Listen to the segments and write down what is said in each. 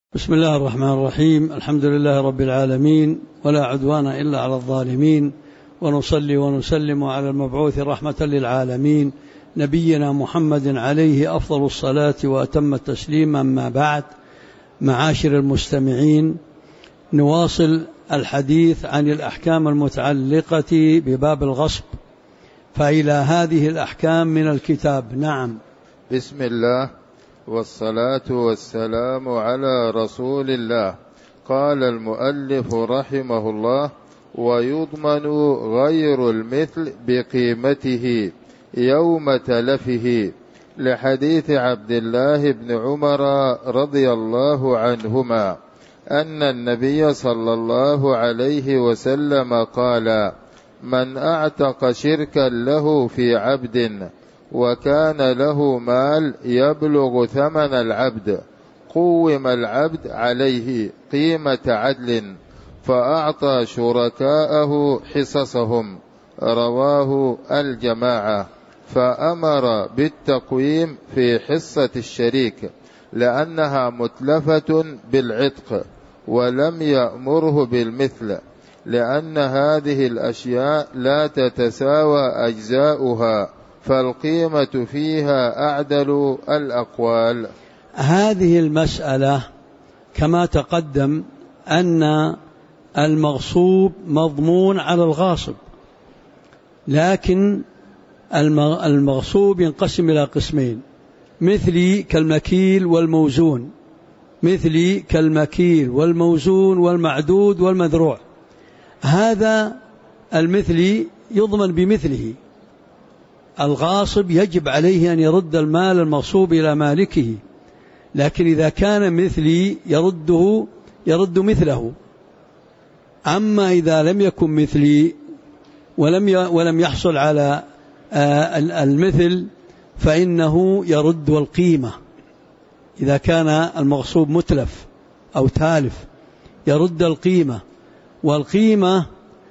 بسم الله الرحمن الرحيم. الحمد لله رب العالمين، ولا عدوان إلا على الظالمين، ونصلي ونسلم على المبعوث رحمة للعالمين نبينا محمد عليه أفضل الصلاة وأتم التسليم. أما بعد، معاشر المستمعين، نواصل الحديث عن الأحكام المتعلقة بباب الغصب، فإلى هذه الأحكام من الكتاب. نعم. بسم الله والصلاة والسلام على رسول الله. قال المؤلف رحمه الله: ويضمن غير المثل بقيمته يوم تلفه، لحديث عبد الله بن عمر رضي الله عنهما أن النبي صلى الله عليه وسلم قال: من أعتق شركا له في عبد وكان له مال يبلغ ثمن العبد، قوم العبد عليه قيمة عدل، فأعطى شركاءه حصصهم. رواه الجماعة. فأمر بالتقويم في حصة الشريك لأنها متلفة بالعتق، ولم يأمره بالمثل، لأن هذه الأشياء لا تتساوى أجزاؤها، فالقيمة فيها أعدل الأقوال. هذه المسألة كما تقدم أن المغصوب مضمون على الغاصب، لكن المغصوب ينقسم إلى قسمين: مثلي كالمكيل والموزون، مثلي كالمكيل والموزون والمعدود والمذروع. هذا المثلي يضمن بمثله، الغاصب يجب عليه أن يرد المال المغصوب إلى مالكه، لكن إذا كان مثلي يرد مثله. أما إذا لم يكن مثلي ولم يحصل على المثل فإنه يرد القيمة. إذا كان المغصوب متلف أو تالف يرد القيمة، والقيمة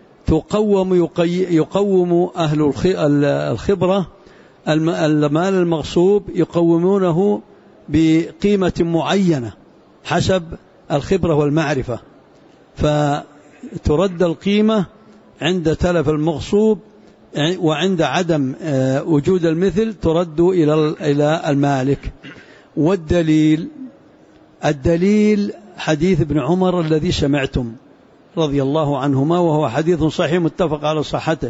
يقوم أهل الخبرة المال المغصوب، يقومونه بقيمة معينة حسب الخبرة والمعرفة، فترد القيمة عند تلف المغصوب، وعند عدم وجود المثل ترد إلى المالك. والدليل حديث ابن عمر الذي سمعتم رضي الله عنهما، وهو حديث صحيح متفق على صحته.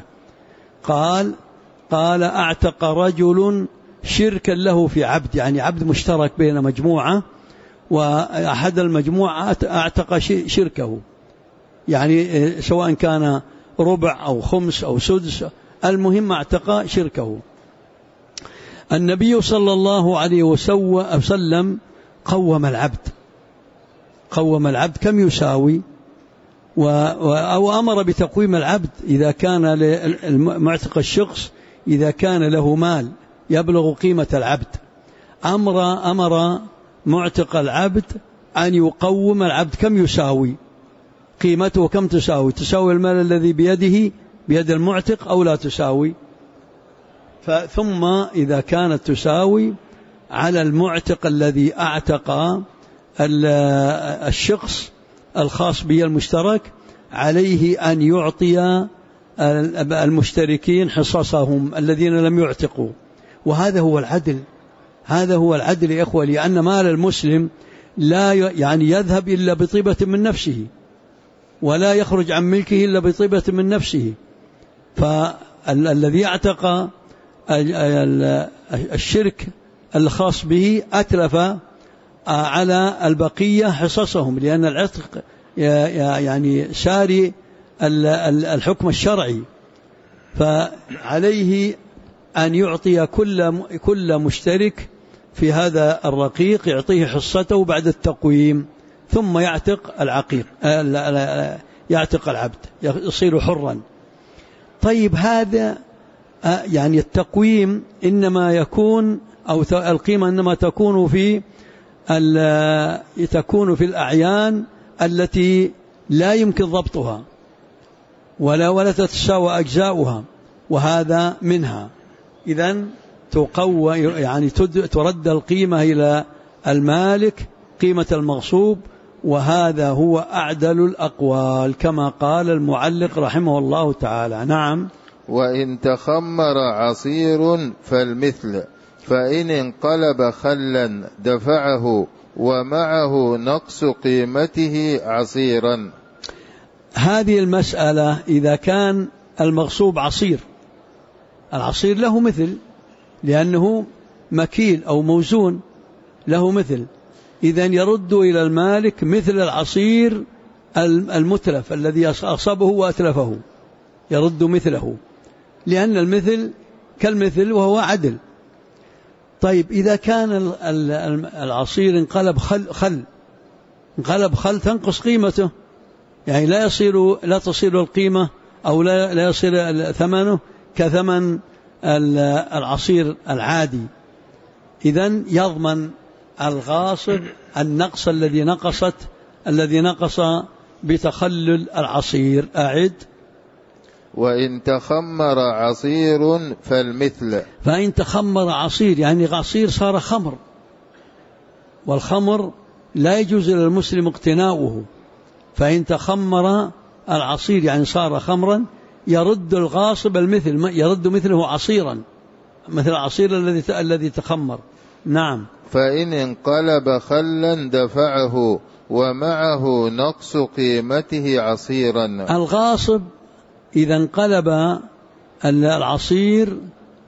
قال: أعتق رجل شركا له في عبد، يعني عبد مشترك بين مجموعة، وأحد المجموعة أعتق شركه، يعني سواء كان ربع أو خمس أو سدس، المهم أعتق شركه. النبي صلى الله عليه وسلم قوم العبد كم يساوي، أو أمر بتقويم العبد إذا كان المعتق الشخص إذا كان له مال يبلغ قيمة العبد، أمر معتق العبد أن يقوم العبد كم يساوي، قيمته كم تساوي المال الذي بيد المعتق أو لا تساوي. ثم إذا كانت تساوي، على المعتق الذي أعتق الشخص الخاص به المشترك عليه أن يعطي المشتركين حصصهم الذين لم يعتقوا. وهذا هو العدل يا إخوة، لأن مال المسلم لا يذهب إلا بطيبة من نفسه، ولا يخرج عن ملكه إلا بطيبة من نفسه. فالذي اعتق الشرك الخاص به أتلف على البقية حصصهم، لأن العتق يعني ساري الحكم الشرعي، فعليه أن يعطي كل مشترك في هذا الرقيق، يعطيه حصته بعد التقويم، ثم يعتق العبد يصير حرا. طيب، هذا يعني التقويم إنما يكون، أو القيمة إنما تكون في الأعيان التي لا يمكن ضبطها ولا تتساوى أجزاؤها، وهذا منها. إذن ترد القيمة إلى المالك قيمة المغصوب، وهذا هو أعدل الأقوال كما قال المعلق رحمه الله تعالى. نعم. وإن تخمر عصير فالمثل، فإن انقلب خلا دفعه ومعه نقص قيمته عصيرا. هذه المسألة إذا كان المغصوب عصير، العصير له مثل لأنه مكيل أو موزون له مثل، إذن يرد إلى المالك مثل العصير المتلف الذي أصابه وأتلفه، يرد مثله لأن المثل كالمثل وهو عدل. طيب إذا كان العصير انقلب خل تنقص قيمته، يعني لا تصير القيمة أو لا يصير ثمنه كثمن العصير العادي، إذن يضمن الغاصب النقص الذي نقص بتخلل العصير. أعد. وإن تخمر عصير فالمثل، فإن تخمر عصير يعني عصير صار خمر، والخمر لا يجوز للمسلم اقتناؤه، فإن تخمر العصير يعني صار خمرا يرد الغاصب المثل، يرد مثله عصيرا مثل العصير الذي تخمر. نعم. فإن انقلب خلا دفعه ومعه نقص قيمته عصيرا. الغاصب إذا انقلب العصير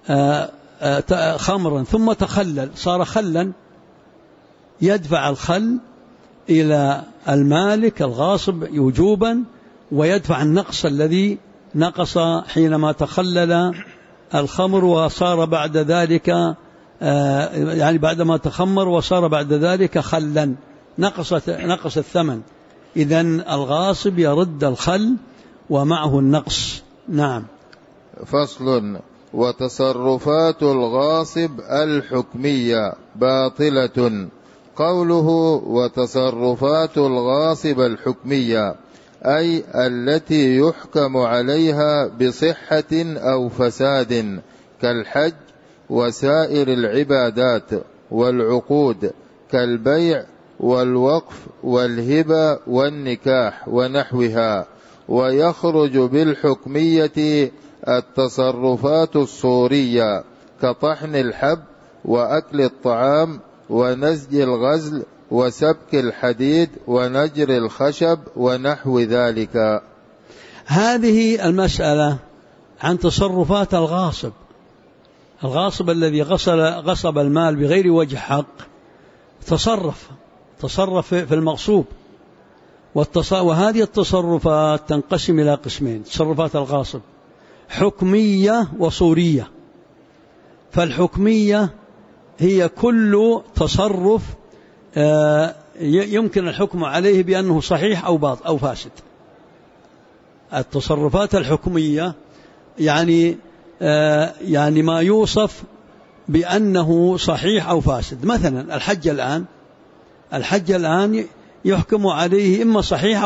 خمرا ثم تخلل صار خلا، يدفع الخل إلى المالك الغاصب وجوبا، ويدفع النقص الذي نقص حينما تخلل الخمر وصار بعد ذلك يعني بعدما تخمر وصار بعد ذلك خلا نقص الثمن، إذن الغاصب يرد الخل ومعه النقص. نعم. فصل. وتصرفات الغاصب الحكمية باطلة. قوله وتصرفات الغاصب الحكمية أي التي يحكم عليها بصحة أو فساد كالحج وسائر العبادات والعقود كالبيع والوقف والهبة والنكاح ونحوها. ويخرج بالحكمية التصرفات الصورية كطحن الحب وأكل الطعام ونزج الغزل وسبك الحديد ونجر الخشب ونحو ذلك. هذه المسألة عن تصرفات الغاصب الذي غصب المال بغير وجه حق، تصرف في المغصوب، وهذه التصرفات تنقسم إلى قسمين: تصرفات الغاصب حكمية وصورية. فالحكمية هي كل تصرف يمكن الحكم عليه بأنه صحيح أو باطل أو فاسد. التصرفات الحكمية يعني ما يوصف بأنه صحيح أو فاسد. مثلا الحج الآن يحكم عليه إما صحيح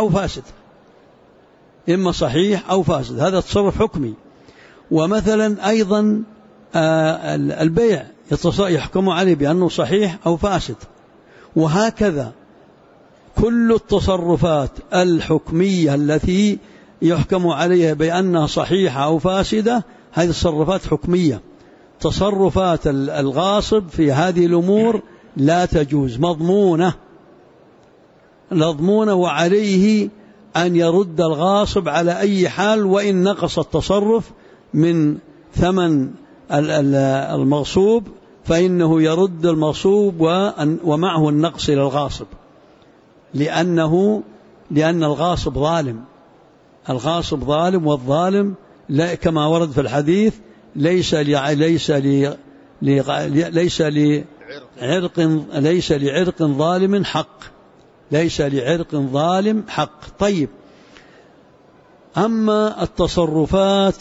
أو فاسد، هذا تصرف حكمي. ومثلا أيضا البيع يحكم عليه بأنه صحيح أو فاسد، وهكذا كل التصرفات الحكمية التي يحكم عليها بأنها صحيحة أو فاسدة هذه تصرفات حكمية. تصرفات الغاصب في هذه الأمور لا تجوز، مضمونة، وعليه أن يرد الغاصب على أي حال، وإن نقص التصرف من ثمن المغصوب فإنه يرد المغصوب ومعه النقص إلى الغاصب، لأن الغاصب ظالم، والظالم كما ورد في الحديث ليس لعرق ظالم حق. طيب، أما التصرفات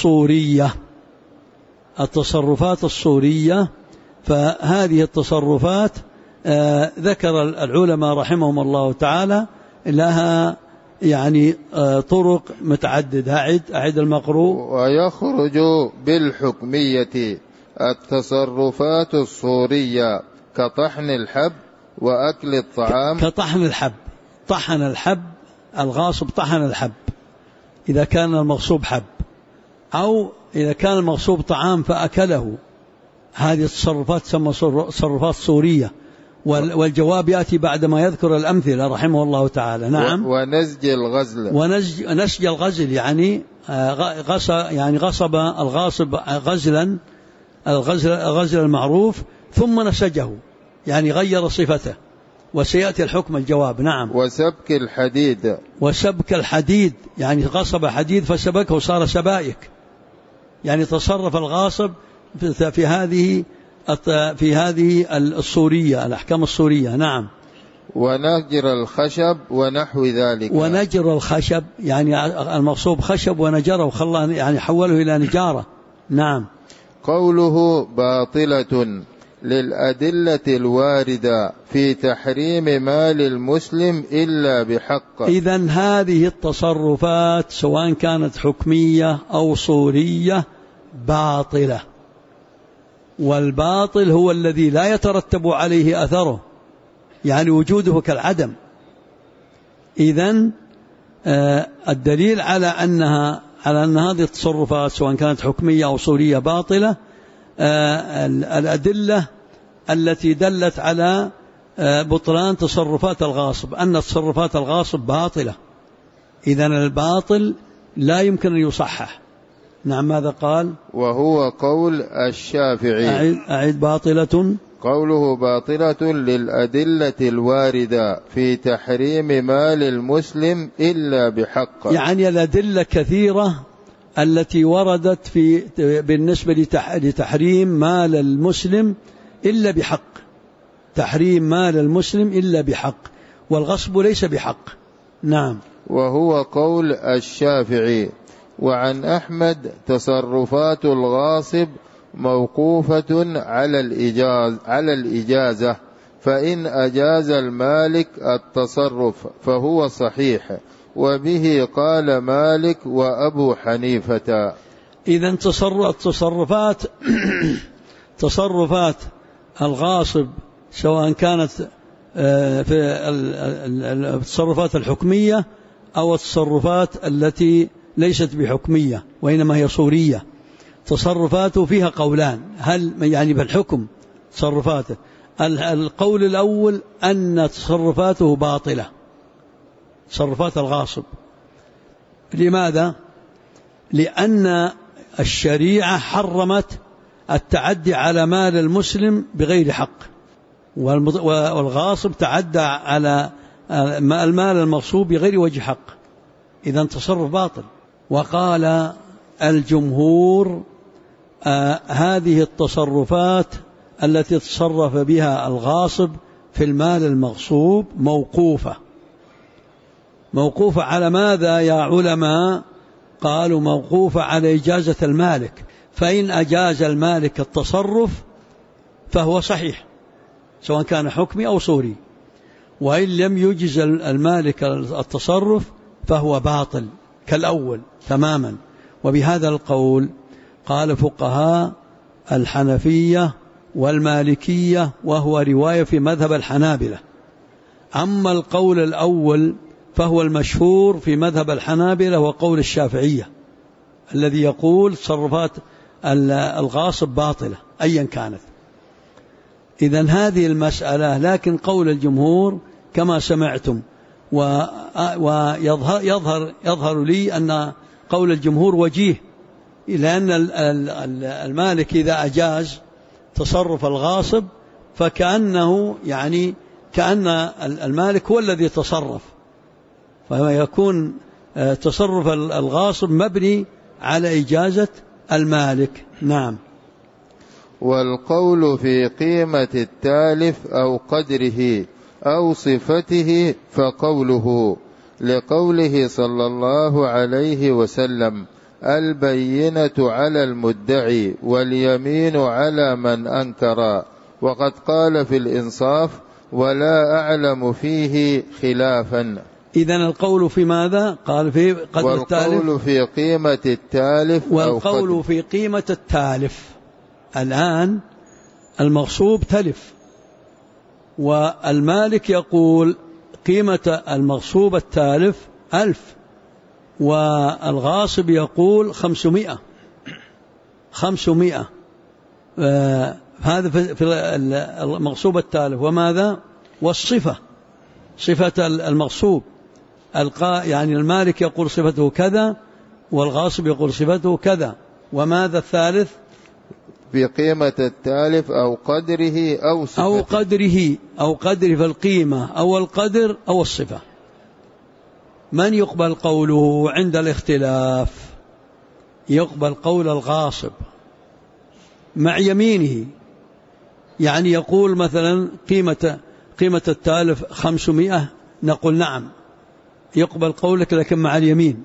الصورية فهذه التصرفات ذكر العلماء رحمهم الله تعالى لها يعني طرق متعددة. أعد المقروء. ويخرج بالحكمية التصرفات الصورية كطحن الحب وأكل الطعام. كطحن الحب طحن الحب، الغاصب طحن الحب إذا كان المغصوب حب، أو إذا كان المغصوب طعام فأكله. هذه التصرفات تسمى تصرفات صورية، والجواب يأتي بعدما يذكر الأمثلة رحمه الله تعالى. نعم. ونسج الغزل، ونسج الغزل يعني غصب الغاصب غزلا، الغزل المعروف ثم نسجه يعني غير صفته، وسيأتي الحكم الجواب. نعم. وسبك الحديد، وسبك الحديد يعني غصب حديد فسبكه وصار سبائك، يعني تصرف الغاصب في هذه الصورية، الأحكام الصورية. نعم. ونجر الخشب ونحو ذلك. ونجر الخشب يعني المغصوب خشب ونجره وخلاه يعني حوله إلى نجارة. نعم. قوله باطلة للأدلة الواردة في تحريم مال المسلم إلا بحق. إذن هذه التصرفات سواء كانت حكمية أو صورية باطلة، والباطل هو الذي لا يترتب عليه أثره، يعني وجوده كالعدم. إذن الدليل على أن هذه التصرفات سواء كانت حكمية أو صورية باطلة الأدلة التي دلت على بطلان تصرفات الغاصب، أن تصرفات الغاصب باطلة. إذن الباطل لا يمكن أن يصحح. نعم. ماذا قال؟ وهو قول الشافعي. أعيد. باطلة. قوله باطلة للأدلة الواردة في تحريم مال المسلم إلا بحق، يعني الأدلة كثيرة التي وردت بالنسبة لتحريم مال المسلم إلا بحق، تحريم مال المسلم إلا بحق، والغصب ليس بحق. نعم. وهو قول الشافعي. وعن أحمد تصرفات الغاصب موقوفة على الإجازة، فإن أجاز المالك التصرف فهو صحيح، وبه قال مالك وأبو حنيفة. إذن تصرفات الغاصب سواء كانت في التصرفات الحكمية أو التصرفات التي ليست بحكمية وإنما هي صورية، تصرفاته فيها قولان، هل يعني بالحكم تصرفاته. القول الأول أن تصرفاته باطلة، تصرفات الغاصب. لماذا؟ لأن الشريعة حرمت التعدي على مال المسلم بغير حق، والغاصب تعدى على المال المغصوب بغير وجه حق، إذن تصرف باطل. وقال الجمهور هذه التصرفات التي تصرف بها الغاصب في المال المغصوب موقوفة على ماذا يا علماء؟ قالوا موقوفة على إجازة المالك، فإن أجاز المالك التصرف فهو صحيح سواء كان حكمي أو صوري، وإن لم يجز المالك التصرف فهو باطل كالأول تماما. وبهذا القول قال فقهاء الحنفية والمالكية، وهو رواية في مذهب الحنابلة. أما القول الأول فهو المشهور في مذهب الحنابلة وقول الشافعية الذي يقول تصرفات الغاصب باطلة أيا كانت. إذن هذه المسألة، لكن قول الجمهور كما سمعتم، ويظهر لي أن قول الجمهور وجيه، لأن المالك إذا أجاز تصرف الغاصب فكأنه يعني كأن المالك هو الذي تصرف، فيكون تصرف الغاصب مبني على إجازة المالك. نعم. والقول في قيمة التالف أو قدره أو صفته فقوله لقوله صلى الله عليه وسلم البينة على المدعي واليمين على من أنكر، وقد قال في الإنصاف ولا أعلم فيه خلافا. إذن القول في ماذا؟ قال في قدر التالف، والقول في قيمة التالف، والقول في قيمة التالف. الآن المغصوب تلف والمالك يقول قيمة المغصوب التالف 1000 والغاصب يقول 500. هذا في المغصوب التالف. وماذا؟ والصفة، صفة المغصوب يعني المالك يقول صفته كذا والغاصب يقول صفته كذا. وماذا الثالث؟ بقيمة التالف أو قدره أو صفته. أو قدره فالقيمة أو القدر أو الصفة. من يقبل قوله عند الاختلاف؟ يقبل قول الغاصب مع يمينه، يعني يقول مثلا قيمة التالف 500، نقول نعم يقبل قولك لكن مع اليمين.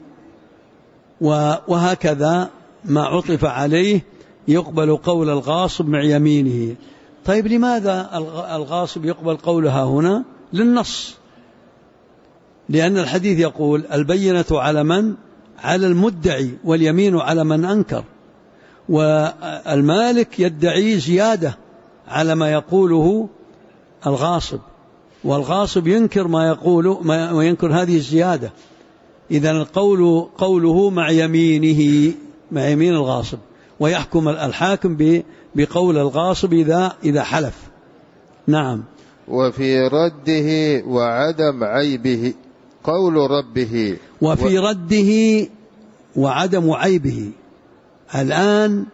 وهكذا ما عطف عليه يقبل قول الغاصب مع يمينه. طيب لماذا الغاصب يقبل قولها هنا؟ للنص، لأن الحديث يقول البينة على من؟ على المدعي، واليمين على من أنكر. والمالك يدعي زيادة على ما يقوله الغاصب، والغاصب ينكر ما يقوله وينكر هذه الزيادة. إذن القول قوله مع يمينه، مع يمين الغاصب، ويحكم الحاكم بقول الغاصب إذا حلف. نعم. وفي رده وعدم عيبه قول ربه. وفي رده وعدم عيبه. الآن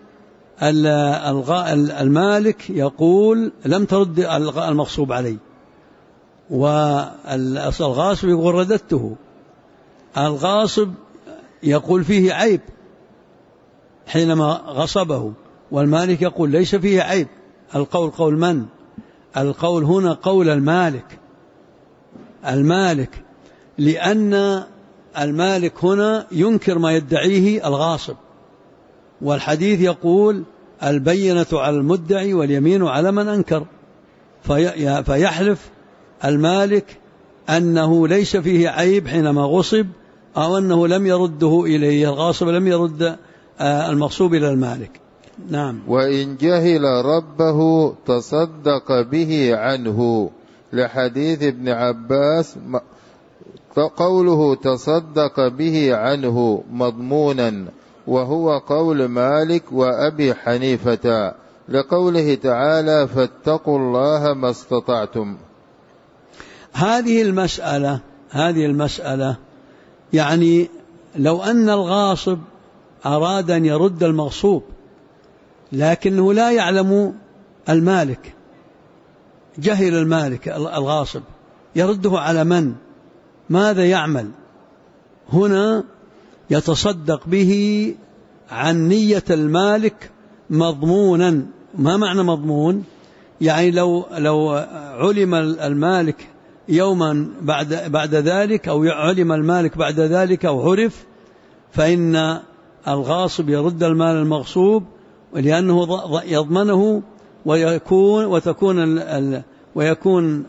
المالك يقول لم ترد المغصوب عليه، والغاصب يقول رددته. الغاصب يقول فيه عيب حينما غصبه، والمالك يقول ليس فيه عيب. القول قول من؟ القول هنا قول المالك، لأن المالك هنا ينكر ما يدعيه الغاصب، والحديث يقول البينة على المدعي واليمين على من أنكر. فيحلف المالك أنه ليس فيه عيب حينما غصب، أو أنه لم يرده إليه، الغاصب لم يرد المغصوب إلى المالك. نعم. وإن جهل ربه تصدق به عنه، لحديث ابن عباس قوله تصدق به عنه مضمونا، وهو قول مالك وأبي حنيفة، لقوله تعالى فاتقوا الله ما استطعتم. هذه المسألة يعني لو أن الغاصب أراد أن يرد المغصوب لكنه لا يعلم المالك، جهل المالك الغاصب، يرده على من؟ ماذا يعمل؟ هنا يتصدق به عن نية المالك مضمونا. ما معنى مضمون؟ يعني لو علم المالك يوما بعد ذلك، أو علم المالك بعد ذلك أو عرف، فإن الغاصب يرد المال المغصوب، لأنه يضمنه، ويكون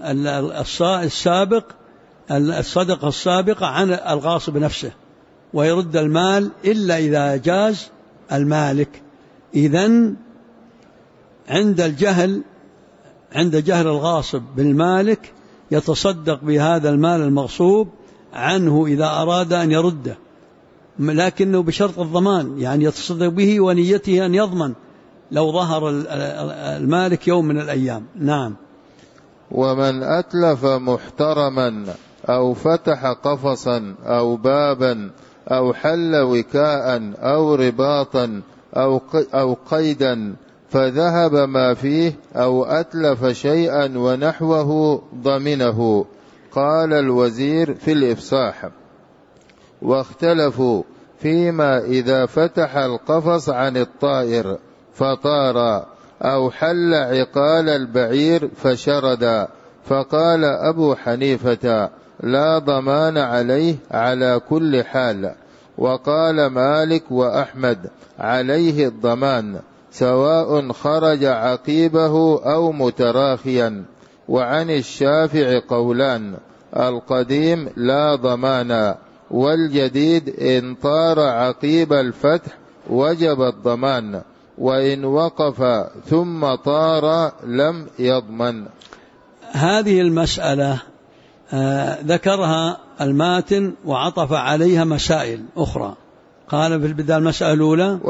الصدقة السابقة عن الغاصب نفسه، ويرد المال إلا إذا جاز المالك. إذن عند جهل الغاصب بالمالك يتصدق بهذا المال المغصوب عنه إذا أراد أن يرده، لكنه بشرط الضمان، يعني يتصدق به ونيته أن يضمن لو ظهر المالك يوم من الأيام. نعم. ومن أتلف محترما أو فتح قفصا أو بابا أو حل وكاء أو رباطا أو قيدا فذهب ما فيه أو أتلف شيئا ونحوه ضمنه. قال الوزير في الإفصاح. واختلفوا فيما إذا فتح القفص عن الطائر فطار أو حل عقال البعير فشرد، فقال أبو حنيفة لا ضمان عليه على كل حال، وقال مالك وأحمد عليه الضمان سواء خرج عقيبه أو متراخيا. وعن الشافعي قولان: القديم لا ضمان، والجديد إن طار عقيب الفتح وجب الضمان، وإن وقف ثم طار لم يضمن. هذه المسألة ذكرها الماتن وعطف عليها مسائل أخرى. قال في البداية المسألة الأولى: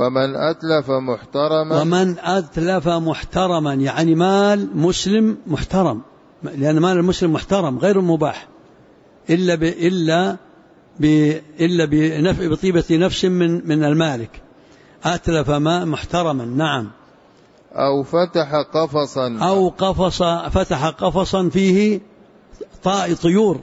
ومن أتلف محترما، يعني مال مسلم محترم، لأن مال المسلم محترم غير مباح إلا بطيبة نفس من المالك. أتلف ما محترما. نعم. أو فتح قفصا فيه طيور،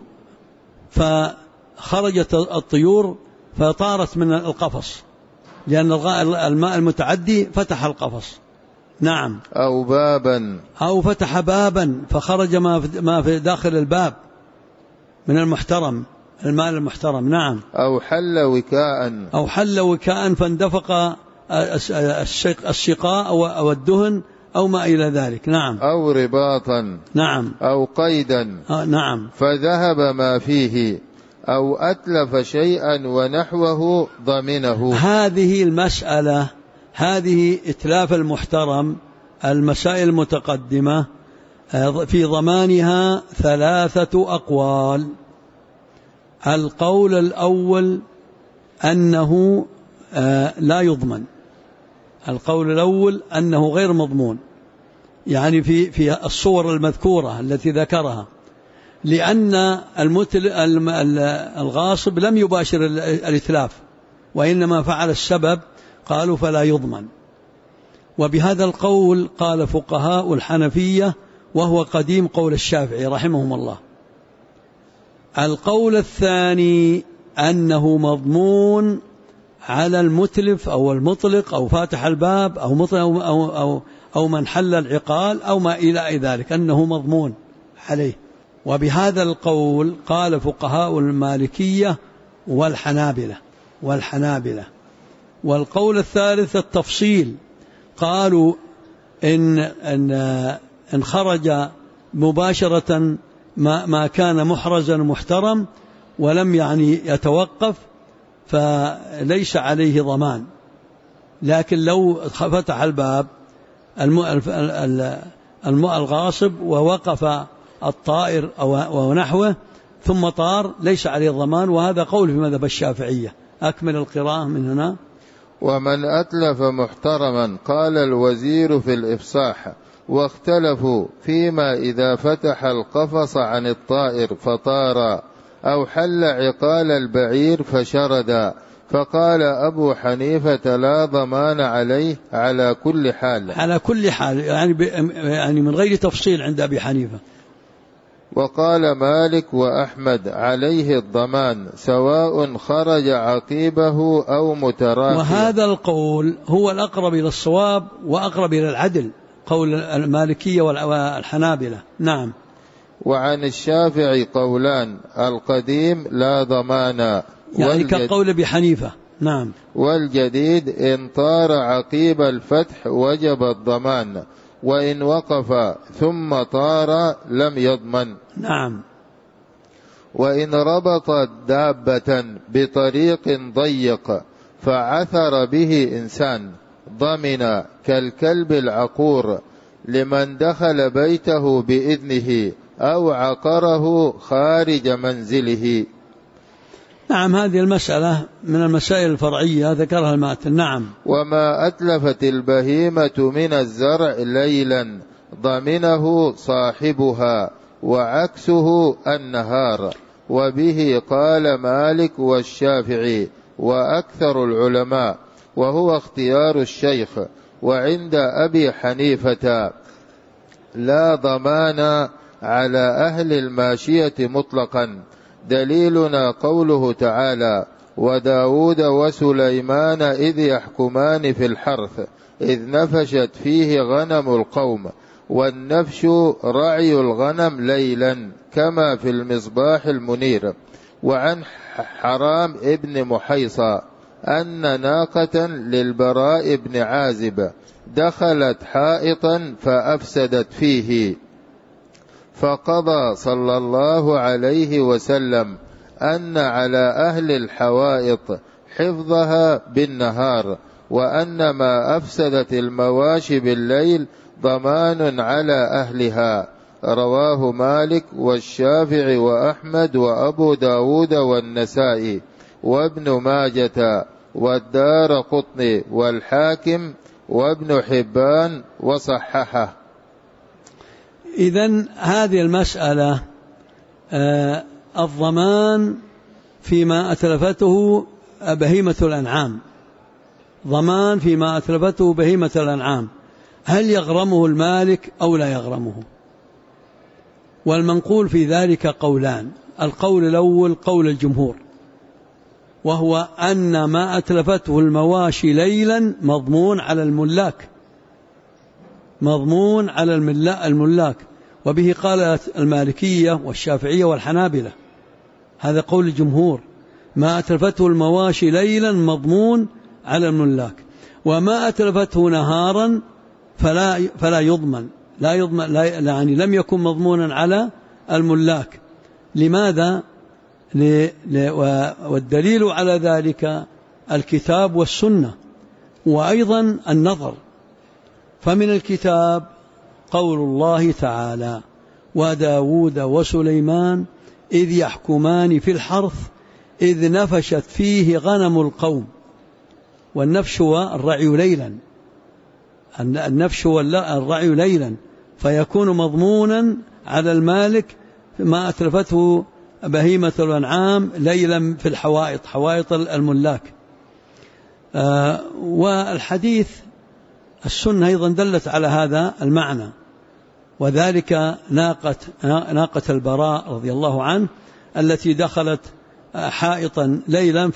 فخرجت الطيور فطارت من القفص، لأن الماء المتعدي فتح القفص. نعم. أو فتح بابا فخرج ما في داخل الباب من المحترم، المال المحترم. نعم. أو حل وكاء فاندفق السقاء أو الدهن أو ما إلى ذلك. نعم. أو رباطا. نعم. أو قيدا. نعم. فذهب ما فيه، أو أتلف شيئا ونحوه ضمنه. هذه المسألة، هذه إتلاف المحترم، المسائل المتقدمة في ضمانها 3 أقوال. القول الأول أنه لا يضمن. القول الأول أنه غير مضمون، يعني في الصور المذكورة التي ذكرها، لأن الغاصب لم يباشر الإتلاف وإنما فعل السبب، قالوا فلا يضمن. وبهذا القول قال فقهاء الحنفية، وهو قديم قول الشافعي رحمهم الله. القول الثاني أنه مضمون على المتلف أو المطلق أو فاتح الباب أو من حل العقال أو ما إلى ذلك، أنه مضمون عليه. وبهذا القول قال فقهاء المالكية والحنابلة. والقول الثالث التفصيل، قالوا إن خرج مباشرة ما كان محرزا محترم ولم يعني يتوقف فليس عليه ضمان، لكن لو فتح الباب الغاصب ووقف الطائر أو نحوه ثم طار ليس عليه ضمان، وهذا قول في مذهب الشافعية. أكمل القراءة من هنا. ومن أتلف محترما، قال الوزير في الإفصاح: واختلفوا فيما إذا فتح القفص عن الطائر فطار، أو حل عقال البعير فشرد. فقال أبو حنيفة: لا ضمان عليه على كل حال. على كل حال، يعني من غير تفصيل عند أبي حنيفة. وقال مالك وأحمد: عليه الضمان سواء خرج عقيبه أو متراخيا. وهذا القول هو الأقرب إلى الصواب وأقرب إلى العدل، قول المالكية والحنابلة. نعم. وعن الشافعي قولان: القديم لا ضمان، يعني كقول أبي حنيفة. نعم. والجديد إن طار عقيب الفتح وجب الضمان، وإن وقف ثم طار لم يضمن. نعم. وإن ربط دابة بطريق ضيق فعثر به إنسان ضمن، كالكلب العقور لمن دخل بيته بإذنه أو عقره خارج منزله. نعم. هذه المسألة من المسائل الفرعية ذكرها الماتن. نعم. وما أتلفت البهيمة من الزرع ليلا ضمنه صاحبها، وعكسه النهار. وبه قال مالك والشافعي وأكثر العلماء، وهو اختيار الشيخ. وعند أبي حنيفة لا ضمان على أهل الماشية مطلقا. دليلنا قوله تعالى: وداود وسليمان إذ يحكمان في الحرث إذ نفشت فيه غنم القوم، والنفش رعي الغنم ليلا كما في المصباح المنير. وعن حرام ابن محيصة أن ناقة للبراء بن عازب دخلت حائطا فأفسدت فيه، فقضى صلى الله عليه وسلم أن على أهل الحوائط حفظها بالنهار، وأن ما أفسدت المواشي بالليل ضمان على أهلها. رواه مالك والشافعي وأحمد وأبو داود والنسائي وابن ماجة والدارقطني والحاكم وابن حبان وصححه. إذن هذه المسألة الضمان فيما أتلفته بهيمة الأنعام، ضمان فيما أتلفته بهيمة الأنعام، هل يغرمه المالك أو لا يغرمه؟ والمنقول في ذلك قولان. القول الأول قول الجمهور، وهو أن ما أتلفته المواشي ليلا مضمون على الملاك، مضمون على الملاك، وبه قالت المالكية والشافعية والحنابلة. هذا قول الجمهور، ما أتلفته المواشي ليلا مضمون على الملاك، وما أتلفته نهارا فلا يضمن، يعني لم يكن مضمونا على الملاك. لماذا؟ والدليل على ذلك الكتاب والسنة، وأيضا النظر. فمن الكتاب قول الله تعالى: وداود وسليمان إذ يحكمان في الحرث إذ نفشت فيه غنم القوم. والنفش والرعي ليلا، النفش والرعي ليلا، فيكون مضمونا على المالك ما أتلفته بهيمة الأنعام ليلا في الحوائط، حوائط الملاك. والحديث السنة أيضا دلت على هذا المعنى، وذلك ناقة البراء رضي الله عنه التي دخلت حائطا ليلا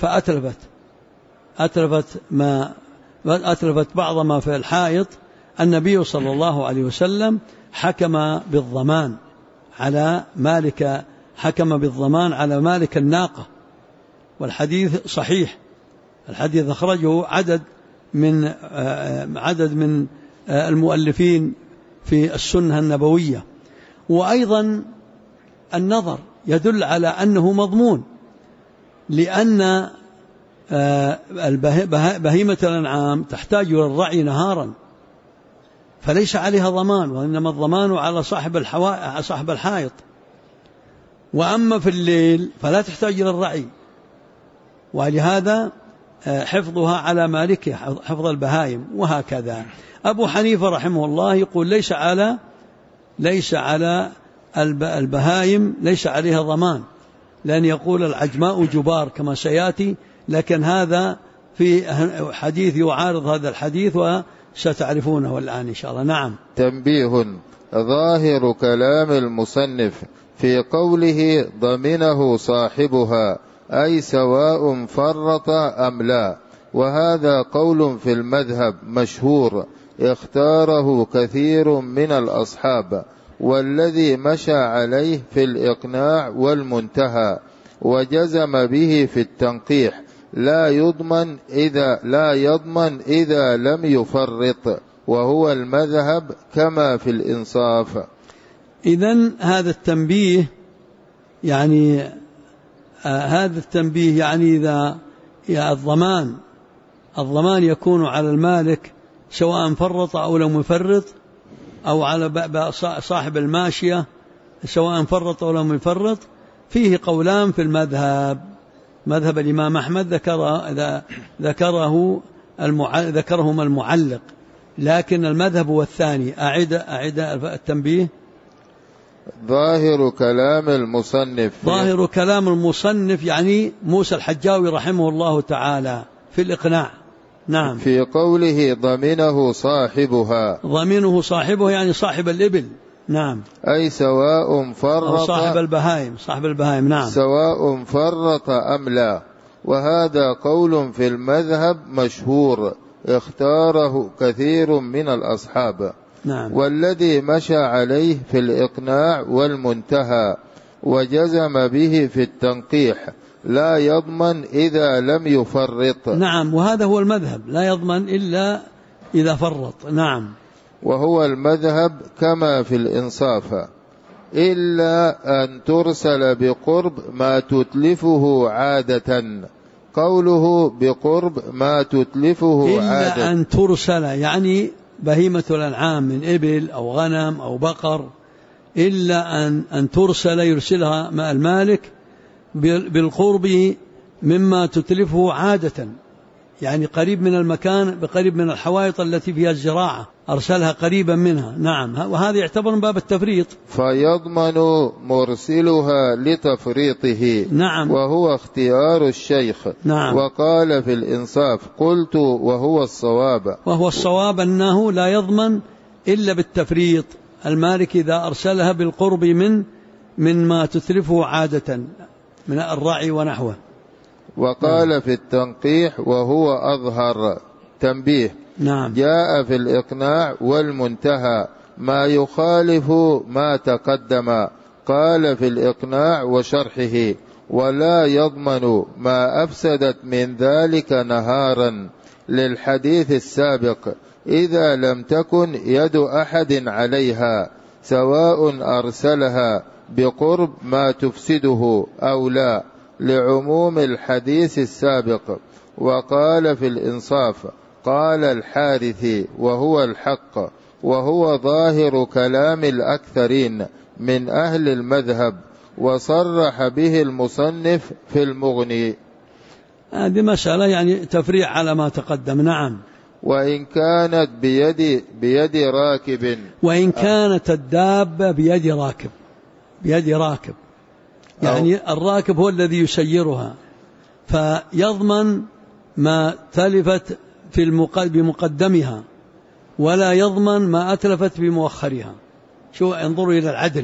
فأتلفت بعض ما في الحائط. النبي صلى الله عليه وسلم حكم بالضمان على مالك الناقة، والحديث صحيح. الحديث أخرجه عدد من المؤلفين في السنة النبوية. وأيضا النظر يدل على أنه مضمون، لأن بهيمة الأنعام تحتاج إلى الرعي نهارا، فليس عليها ضمان، وإنما الضمان على صاحب الحائط. وأما في الليل فلا تحتاج إلى الرعي، ولهذا حفظها على مالكه، حفظ البهائم. وهكذا أبو حنيفة رحمه الله يقول ليس على البهائم ليس عليها ضمان، لأن يقول العجماء جبار كما سيأتي، لكن هذا في حديث يعارض هذا الحديث وستعرفونه الآن إن شاء الله. نعم. تنبيه: ظاهر كلام المصنف في قوله ضمنه صاحبها أي سواء فرط أم لا، وهذا قول في المذهب مشهور اختاره كثير من الأصحاب، والذي مشى عليه في الإقناع والمنتهى، وجزم به في التنقيح لا يضمن إذا لم يفرط، وهو المذهب كما في الإنصاف. إذن هذا التنبيه يعني إذا الضمان يكون على المالك سواء فرط أو لم يفرط، أو على صاحب الماشية سواء فرط أو لم يفرط. فيه قولان في المذهب، مذهب الإمام أحمد ذكرهما المعلق، لكن المذهب هو الثاني. أعد التنبيه: ظاهر كلام المصنف يعني موسى الحجاوي رحمه الله تعالى في الإقناع. نعم. في قوله ضمنه صاحبها يعني صاحب الإبل. نعم. أي سواء فرط، أو صاحب البهائم. نعم. سواء فرط أم لا، وهذا قول في المذهب مشهور اختاره كثير من الأصحاب. نعم. والذي مشى عليه في الإقناع والمنتهى وجزم به في التنقيح لا يضمن إذا لم يفرط. نعم، وهذا هو المذهب، لا يضمن إلا إذا فرط. نعم. وهو المذهب كما في الإنصاف، إلا أن ترسل بقرب ما تتلفه عادة. قوله بقرب ما تتلفه عادة، إلا أن ترسل يعني بهيمة الأنعام من إبل أو غنم أو بقر، إلا أن يرسلها المالك بالقرب مما تتلفه عادة، يعني قريب من المكان، بقريب من الحوائط التي فيها الزراعة، أرسلها قريبا منها. نعم، وهذا يعتبر من باب التفريط. فيضمن مرسلها لتفريطه. نعم. وهو اختيار الشيخ. نعم. وقال في الإنصاف: قلت وهو الصواب أنه لا يضمن إلا بالتفريط، المالك إذا أرسلها بالقرب من ما تتلفه عادة من الرعي ونحوه. وقال في التنقيح: وهو أظهر. تنبيه: نعم. جاء في الإقناع والمنتهى ما يخالف ما تقدم. قال في الإقناع وشرحه: ولا يضمن ما أفسدت من ذلك نهارا، للحديث السابق، إذا لم تكن يد أحد عليها، سواء أرسلها بقرب ما تفسده أو لا، لعموم الحديث السابق. وقال في الإنصاف: قال الحارثي وهو الحق، وهو ظاهر كلام الأكثرين من أهل المذهب، وصرح به المصنف في المغني. هذه مسألة يعني تفريع على ما تقدم. نعم. وإن كانت بيد راكب، وإن كانت الدابة بيد راكب يعني الراكب هو الذي يسيرها، فيضمن ما تلفت بمقدمها، ولا يضمن ما أتلفت بمؤخرها. انظروا إلى العدل.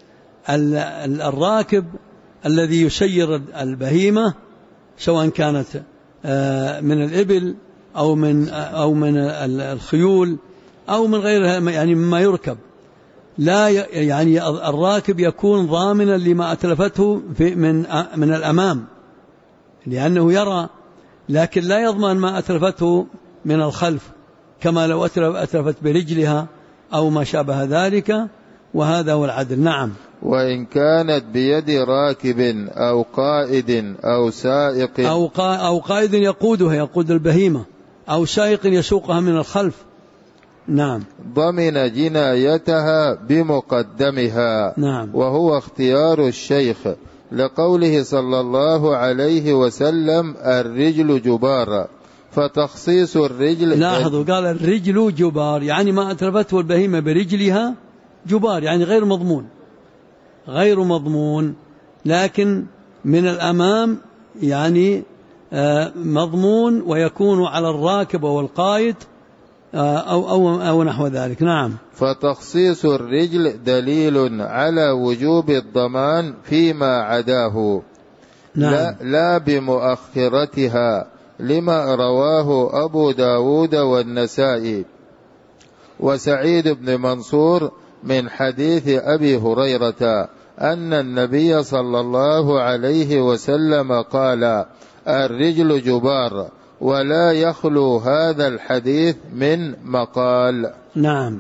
الراكب الذي يسير البهيمة، سواء كانت من الإبل أو من الخيول أو من غيرها، يعني مما يركب، لا يعني الراكب يكون ضامنا لما أتلفته من الأمام، لأنه يرى، لكن لا يضمن ما أتلفته من الخلف، كما لو أتلفت برجلها أو ما شابه ذلك. وهذا هو العدل. نعم. وإن كانت بيد راكب أو قائد أو سائق أو قائد يقود البهيمة، أو سائق يسوقها من الخلف. نعم. ضمن جنايتها بمقدمها. نعم. وهو اختيار الشيخ، لقوله صلى الله عليه وسلم: الرجل جبار. فتخصيص الرجل، لاحظوا، قال الرجل جبار، يعني ما أتلفته البهيمة برجلها جبار، يعني غير مضمون، لكن من الأمام يعني مضمون، ويكون على الراكب والقائد أو نحو ذلك. نعم. فتخصيص الرجل دليل على وجوب الضمان فيما عداه. نعم. لا بمؤخرتها، لما رواه أبو داود والنسائي وسعيد بن منصور من حديث أبي هريرة أن النبي صلى الله عليه وسلم قال: الرجل جبار. ولا يخلو هذا الحديث من مقال. نعم.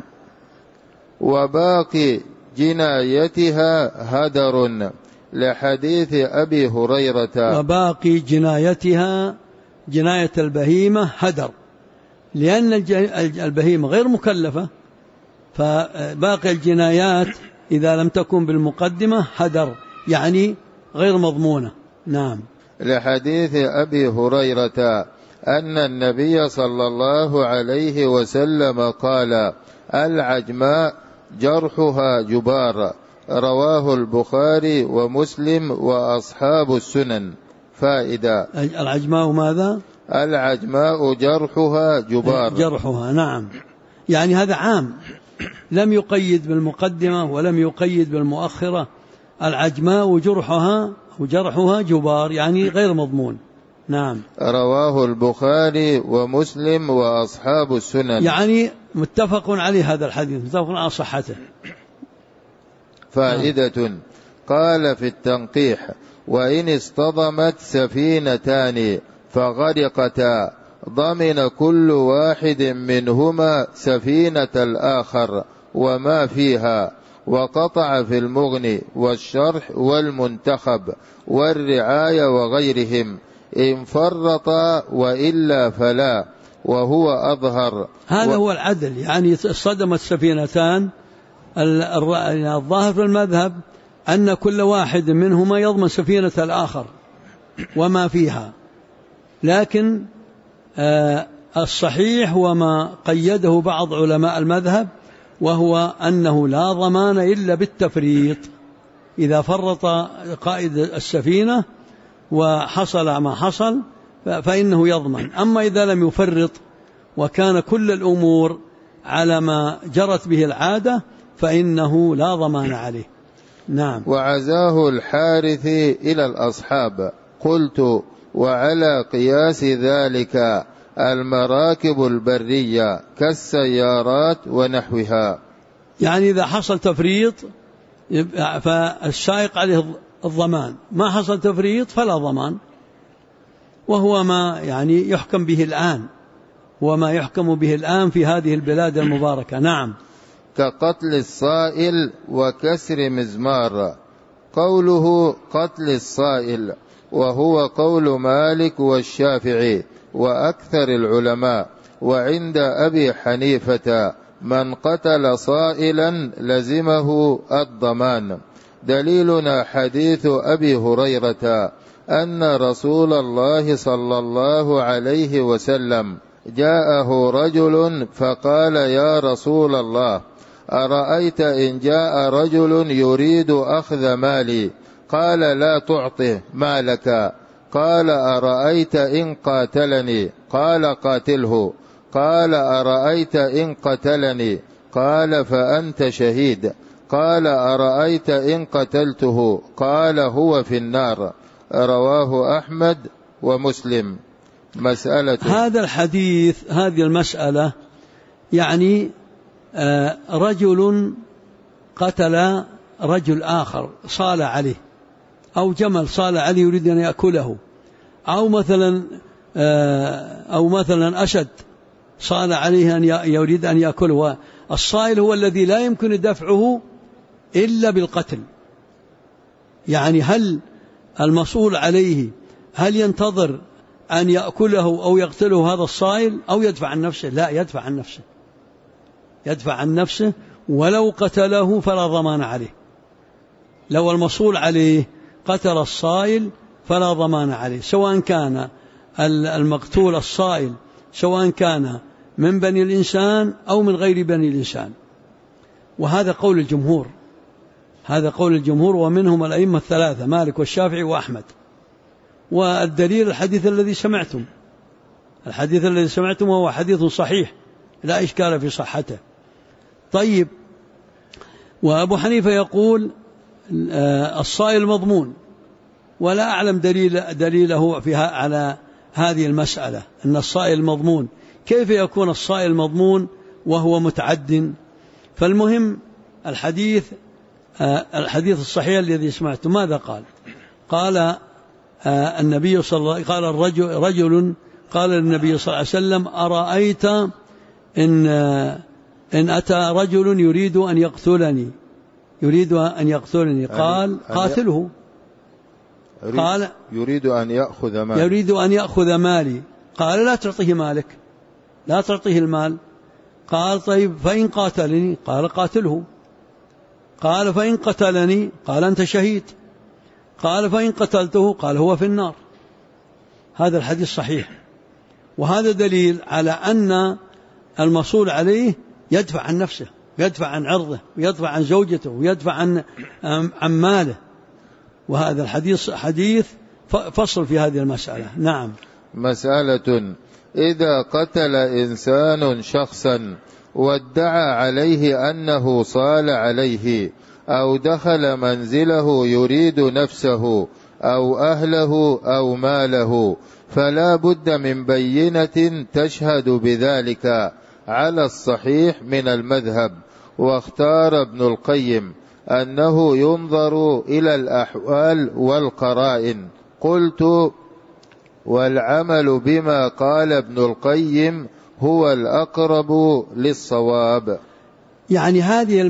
وباقي جنايتها هدر، لحديث أبي هريرة. وباقي جنايتها، جناية البهيمة، هدر، لأن البهيمة غير مكلفة، فباقي الجنايات إذا لم تكن بالمقدمة هدر، يعني غير مضمونة. نعم. لحديث أبي هريرة أن النبي صلى الله عليه وسلم قال: العجماء جرحها جبار. رواه البخاري ومسلم وأصحاب السنن. فائدة: العجماء ماذا؟ العجماء جرحها جبار. جرحها. نعم. يعني هذا عام، لم يقيد بالمقدمة ولم يقيد بالمؤخرة. العجماء جرحها جبار، يعني غير مضمون. نعم. رواه البخاري ومسلم وأصحاب السنن، يعني متفق عليه، هذا الحديث متفق على صحته. فائدة: قال في التنقيح: وإن اصطدمت سفينتان فغرقتا، ضمن كل واحد منهما سفينة الآخر وما فيها. وقطع في المغني والشرح والمنتخب والرعاية وغيرهم إن فرطا، وإلا فلا، وهو أظهر. هذا هو العدل، يعني اصطدمت سفينتان الظاهر في المذهب أن كل واحد منهما يضمن سفينة الآخر وما فيها، لكن الصحيح وما قيده بعض علماء المذهب، وهو أنه لا ضمان إلا بالتفريط. إذا فرط قائد السفينة وحصل ما حصل فإنه يضمن. أما إذا لم يفرط وكان كل الأمور على ما جرت به العادة فإنه لا ضمان عليه. نعم. وعزاه الحارث إلى الأصحاب. قلت: وعلى قياس ذلك المراكب البرية كالسيارات ونحوها. يعني إذا حصل تفريط فالسائق عليه الضمان، ما حصل تفريط فلا ضمان، وهو ما يعني يحكم به الآن، وما يحكم به الآن في هذه البلاد المباركة. نعم. كقتل الصائل وكسر مزمار. قوله قتل الصائل وهو قول مالك والشافعي وأكثر العلماء، وعند أبي حنيفة من قتل صائلا لزمه الضمان. دليلنا حديث أبي هريرة أن رسول الله صلى الله عليه وسلم جاءه رجل فقال: يا رسول الله، أرأيت إن جاء رجل يريد أخذ مالي؟ قال: لا تعطه مالك. قال: أرأيت إن قاتلني؟ قال: قاتله. قال: أرأيت إن قتلني؟ قال: فأنت شهيد. قال: أرأيت إن قتلته؟ قال: هو في النار. رواه أحمد ومسلم. مسألة هذا الحديث، هذه المسألة، يعني رجل قتل رجل آخر صال عليه، أو جمل صال عليه يريد أن يأكله، أو مثلا أسد صال عليه أن يريد أن يأكله. الصائل هو الذي لا يمكن دفعه إلا بالقتل. يعني هل المصول عليه هل ينتظر أن يأكله أو يقتله هذا الصائل، أو يدفع عن نفسه؟ لا، يدفع عن نفسه، يدفع عن نفسه، ولو قتله فلا ضمان عليه. لو المصول عليه قتل الصائل فلا ضمان عليه، سواء كان المقتول الصائل سواء كان من بني الإنسان أو من غير بني الإنسان. وهذا قول الجمهور، هذا قول الجمهور، ومنهم الأئمة الثلاثة مالك والشافعي وأحمد. والدليل الحديث الذي سمعتم، الحديث الذي سمعتم هو حديث صحيح لا إشكال في صحته. طيب، وأبو حنيفة يقول الصائل مضمون، ولا أعلم دليله فيها على هذه المسألة أن الصائل مضمون. كيف يكون الصائل مضمون وهو متعد؟ فالمهم الحديث الصحيح الذي سمعته ماذا قال؟ قال النبي صلى الله عليه وسلم، قال رجل قال للنبي صلى الله عليه وسلم: أرأيت إن أتى رجل يريد أن يقتلني قال: قاتله. قال: يريد أن يأخذ مالي. قال: لا تعطيه مالك، لا تعطيه المال. قال: طيب فإن قاتلني؟ قال: قاتله. قال: فإن قتلني؟ قال: أنت شهيد. قال: فإن قتلته؟ قال: هو في النار. هذا الحديث صحيح، وهذا دليل على أن المصول عليه يدفع عن نفسه، يدفع عن عرضه، ويدفع عن زوجته، ويدفع عن ماله. وهذا الحديث حديث فصل في هذه المسألة. نعم. مسألة: إذا قتل إنسان شخصا وادعى عليه أنه صال عليه، أو دخل منزله يريد نفسه أو أهله أو ماله، فلا بد من بينة تشهد بذلك على الصحيح من المذهب. واختار ابن القيم أنه ينظر إلى الأحوال والقرائن. قلت: والعمل بما قال ابن القيم هو الأقرب للصواب. يعني هذه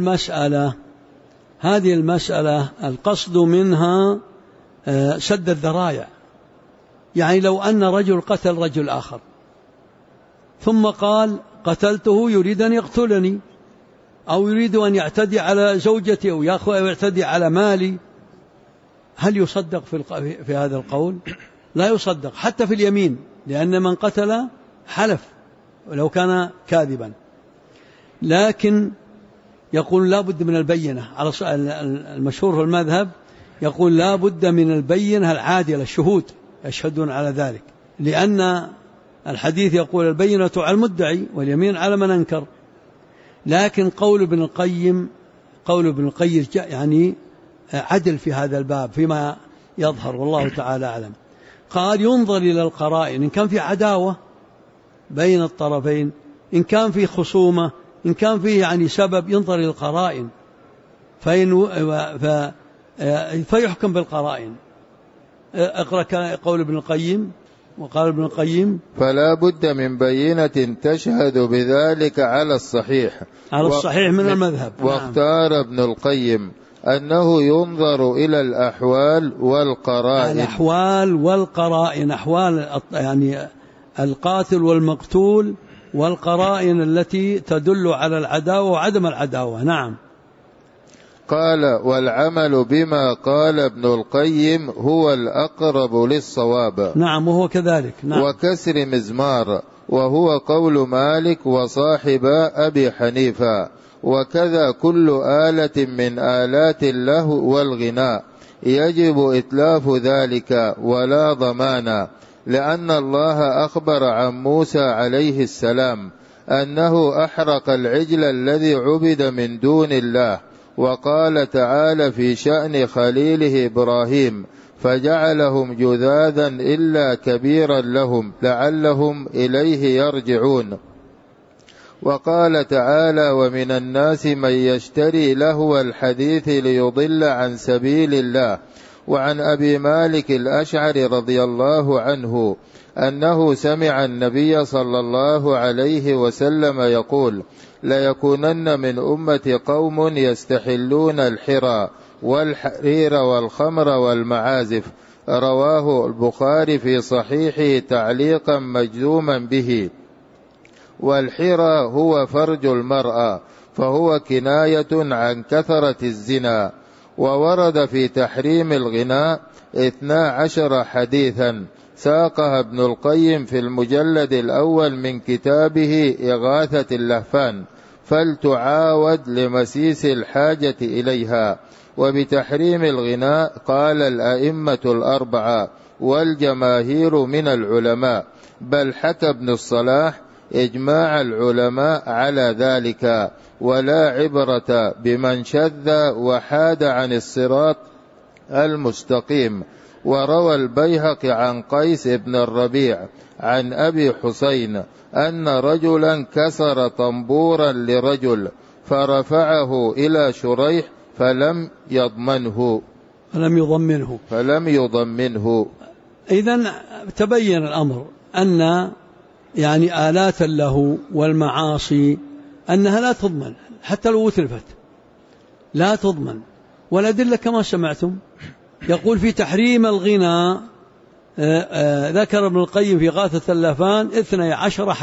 المسألة القصد منها سد الذرائع. يعني لو أن رجل قتل رجل آخر ثم قال: قتلته يريد أن يقتلني، أو يريد أن يعتدي على زوجتي أو يعتدي على مالي، هل يصدق في هذا القول؟ لا يصدق حتى في اليمين، لأن من قتل حلف ولو كان كاذبا. لكن يقول لا بد من البينة، على المشهور في المذهب يقول لا بد من البينة العادلة، الشهود يشهدون على ذلك، لأن الحديث يقول البينة على المدعي واليمين على من أنكر. لكن قول ابن القيم يعني عدل في هذا الباب فيما يظهر، والله تعالى أعلم. قال ينظر إلى القرائن، إن كان في عداوة بين الطرفين، إن كان في خصومة، إن كان في يعني سبب، ينظر إلى القرائن فيحكم بالقرائن. اقرأ قول ابن القيم. وقال ابن القيم فلا بد من بينة تشهد بذلك على الصحيح من المذهب. واختار ابن القيم أنه ينظر إلى الأحوال والقرائن، أحوال يعني القاتل والمقتول، والقرائن التي تدل على العداوة وعدم العداوة. نعم. قال والعمل بما قال ابن القيم هو الأقرب للصواب. نعم، وهو كذلك. نعم. وكسر مزمار، وهو قول مالك وصاحب أبي حنيفة. وكذا كل آلة من آلات اللهو والغناء يجب إتلاف ذلك ولا ضمان، لأن الله أخبر عن موسى عليه السلام أنه أحرق العجل الذي عبد من دون الله. وقال تعالى في شأن خليله إبراهيم فجعلهم جذاذا إلا كبيرا لهم لعلهم إليه يرجعون. وقال تعالى ومن الناس من يشتري لهو الحديث ليضل عن سبيل الله. وعن أبي مالك الأشعري رضي الله عنه أنه سمع النبي صلى الله عليه وسلم يقول ليكونن من أمة قوم يستحلون الحرى والحرير والخمر والمعازف. رواه البخاري في صحيحه تعليقا مجزوما به. والحرى هو فرج المرأة، فهو كناية عن كثرة الزنا. وورد في تحريم الغناء 12 حديثا ساقها ابن القيم في المجلد الأول من كتابه إغاثة اللهفان، فلتعاود لمسيس الحاجة إليها. وبتحريم الغناء قال الأئمة الأربعة والجماهير من العلماء، بل حكى ابن الصلاح إجماع العلماء على ذلك، ولا عبرة بمن شذ وحاد عن الصراط المستقيم. وروى البيهقي عن قيس بن الربيع عن أبي حسين أن رجلا كسر طنبورا لرجل فرفعه إلى شريح فلم يضمنه. إذن تبين الأمر أن يعني آلات اللهو والمعاصي أنها لا تضمن، حتى لو أتلفت لا تضمن. والأدلة كما سمعتم يقول في تحريم الغناء ذكر ابن القيم في غاثة اللهفان 12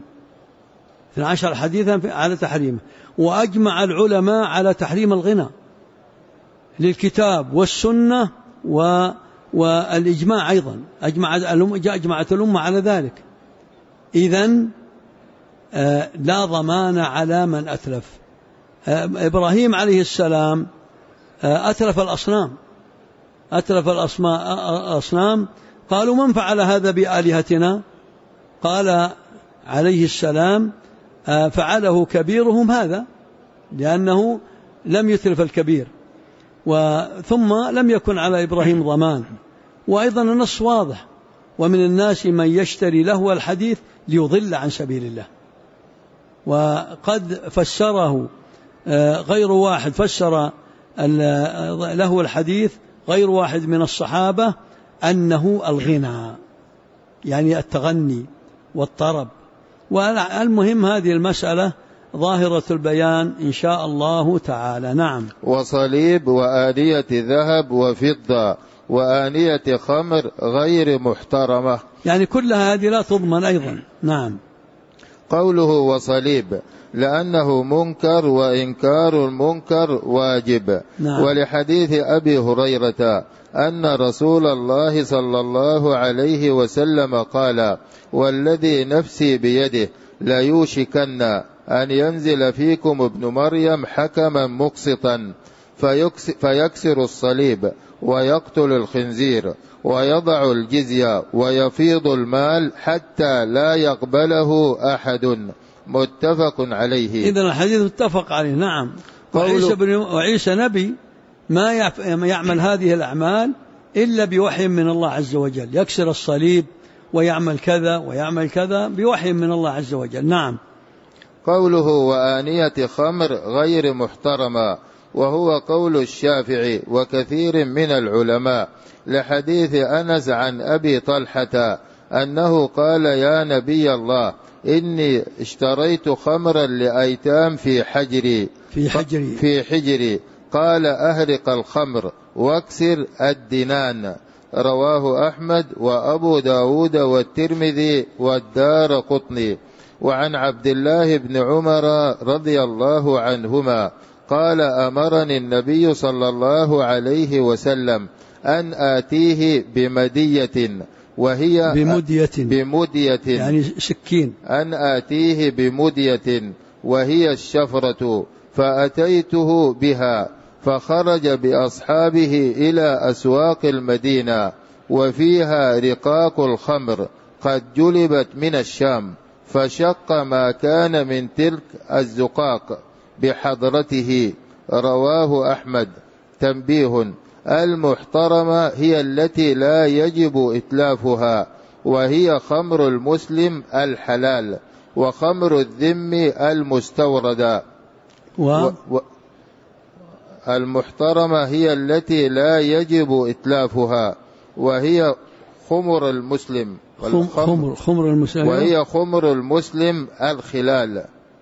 حديثا على تحريمه. وأجمع العلماء على تحريم الغناء للكتاب والسنة والإجماع أيضا، أجمعت الأمة على ذلك. إذن لا ضمان على من أتلف. إبراهيم عليه السلام أتلف الأصنام، قالوا من فعل هذا بآلهتنا؟ قال عليه السلام فعله كبيرهم هذا، لأنه لم يتلف الكبير، ثم لم يكن على إبراهيم ضمان. وأيضا النص واضح ومن الناس من يشتري لهو الحديث ليضل عن سبيل الله. وقد فسره غير واحد، فسر لهو الحديث غير واحد من الصحابة أنه الغنى، يعني التغني والطرب. والمهم هذه المسألة ظاهرة البيان إن شاء الله تعالى. نعم. وصليب وآنية ذهب وفضة وآنية خمر غير محترمة، يعني كلها هذه لا تضمن أيضا. نعم. قوله وصليب لأنه منكر وإنكار المنكر واجب. نعم. ولحديث أبي هريرة أن رسول الله صلى الله عليه وسلم قال: والذي نفسي بيده ليوشكن أن ينزل فيكم ابن مريم حكما مقسطا فيكسر الصليب ويقتل الخنزير ويضع الجزية ويفيض المال حتى لا يقبله أحد. متفق عليه. إذن الحديث متفق عليه. نعم. وعيسى نبي ما يعمل هذه الأعمال إلا بوحي من الله عز وجل، يكسر الصليب ويعمل كذا ويعمل كذا بوحي من الله عز وجل. نعم. قوله وآنية خمر غير محترمة، وهو قول الشافعي وكثير من العلماء، لحديث أنس عن أبي طلحة أنه قال: يا نبي الله، إني اشتريت خمرا لأيتام في حجري قال: أهرق الخمر واكسر الدنان. رواه أحمد وأبو داود والترمذي والدارقطني. وعن عبد الله بن عمر رضي الله عنهما قال: أمرني النبي صلى الله عليه وسلم أن آتيه بمدية، وهي بمدية يعني سكين، أن آتيه بمدية وهي الشفرة، فأتيته بها، فخرج بأصحابه إلى أسواق المدينة وفيها رقاق الخمر قد جلبت من الشام، فشق ما كان من تلك الزقاق بحضرته. رواه أحمد. تنبيه: المحترمة هي التي لا يجب إتلافها، وهي خمر المسلم الحلال وخمر الذم المستوردة. المحترمة هي التي لا يجب إتلافها، وهي خمر المسلم خمر المسلم، وهي خمر المسلم الخلال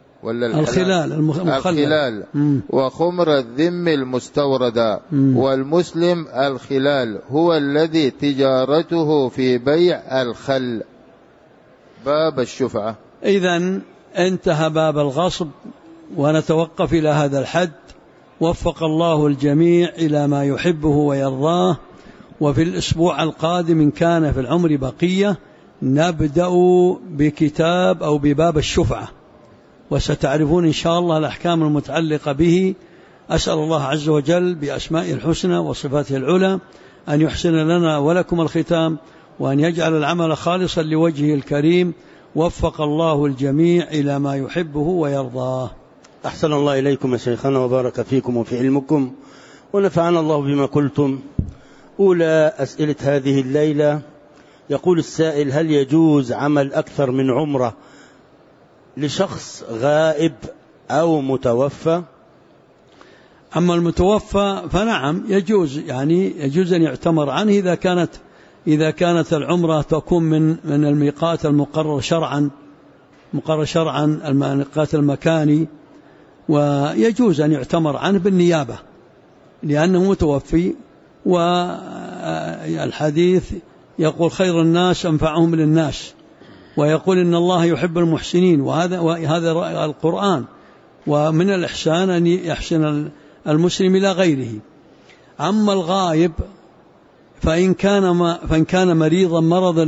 الخلال وخمر الذم المستوردة. والمسلم الخلال هو الذي تجارته في بيع الخل. باب الشفعة. إذن انتهى باب الغصب، ونتوقف إلى هذا الحد. وفق الله الجميع إلى ما يحبه ويرضاه. وفي الأسبوع القادم إن كان في العمر بقية نبدأ بكتاب أو بباب الشفعة، وستعرفون إن شاء الله الأحكام المتعلقة به. أسأل الله عز وجل بأسمائه الحسنى وصفاته العلى أن يحسن لنا ولكم الختام، وأن يجعل العمل خالصا لوجهه الكريم. وفق الله الجميع إلى ما يحبه ويرضاه. أحسن الله إليكم يا شيخنا وبارك فيكم وفي علمكم، ونفعنا الله بما قلتم. أولى أسئلة هذه الليلة، يقول السائل: هل يجوز عمل أكثر من عمرة لشخص غائب أو متوفى؟ أما المتوفى فنعم يجوز، يعني يجوز أن يعتمر عنه إذا كانت العمرة تكون من الميقات المقرر شرعا الميقات المكاني، ويجوز أن يعتمر عنه بالنيابة لأنه متوفي. والحديث يقول: خير الناس أنفعهم للناس، ويقول: إن الله يحب المحسنين، وهذا القرآن. ومن الإحسان أن يحسن المسلم إلى غيره. أما الغائب فإن كان مريضا مرضا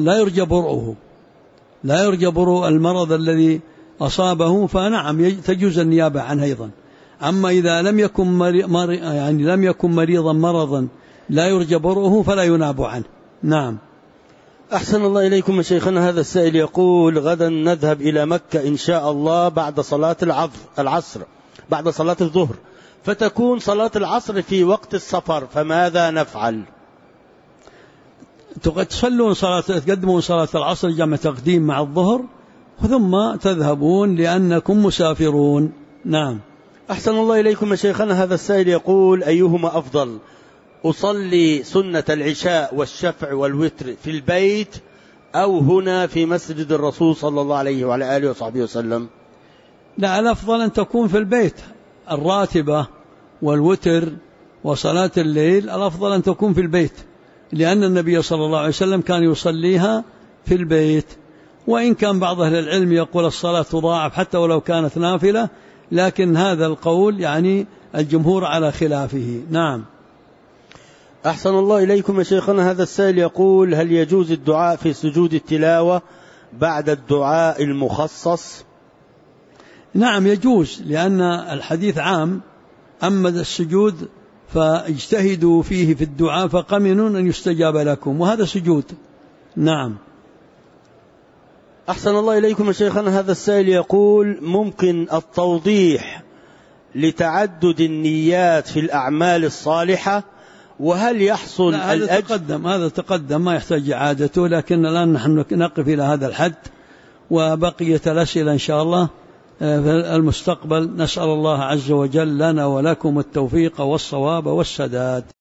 لا يرجى برؤه المرض الذي أصابه، فنعم تجوز النيابة عنه أيضا. أما إذا لم يكن مريضا مرضا لا يرجى برؤه فلا يناب عنه. نعم. أحسن الله إليكم يا شيخنا. هذا السائل يقول: غدا نذهب إلى مكة إن شاء الله بعد صلاة العصر بعد صلاة الظهر، فتكون صلاة العصر في وقت السفر، فماذا نفعل؟ تقدمون صلاة العصر جمع تقديم مع الظهر، ثم تذهبون لأنكم مسافرون. نعم. أحسن الله إليكم يا شيخنا. هذا السائل يقول: أيهما أفضل، أصلي سنة العشاء والشفع والوتر في البيت أو هنا في مسجد الرسول صلى الله عليه وعلى آله وصحبه وسلم؟ لا، الأفضل أن تكون في البيت. الراتبة والوتر وصلاة الليل الأفضل أن تكون في البيت، لأن النبي صلى الله عليه وسلم كان يصليها في البيت. وإن كان بعض أهل العلم يقول الصلاة تضاعف حتى ولو كانت نافلة، لكن هذا القول يعني الجمهور على خلافه. نعم. أحسن الله إليكم يا شيخنا. هذا السائل يقول: هل يجوز الدعاء في سجود التلاوة بعد الدعاء المخصص؟ نعم يجوز، لأن الحديث عام. أما السجود فاجتهدوا فيه في الدعاء فقمنون أن يستجاب لكم، وهذا سجود. نعم. أحسن الله إليكم يا شيخنا. هذا السائل يقول: ممكن التوضيح لتعدد النيات في الأعمال الصالحة، وهل يحصل الأجر؟ هذا تقدم ما يحتاج إعادته، لكن الآن نحن نقف إلى هذا الحد، وبقية الأسئلة إن شاء الله في المستقبل. نسأل الله عز وجل لنا ولكم التوفيق والصواب والسداد.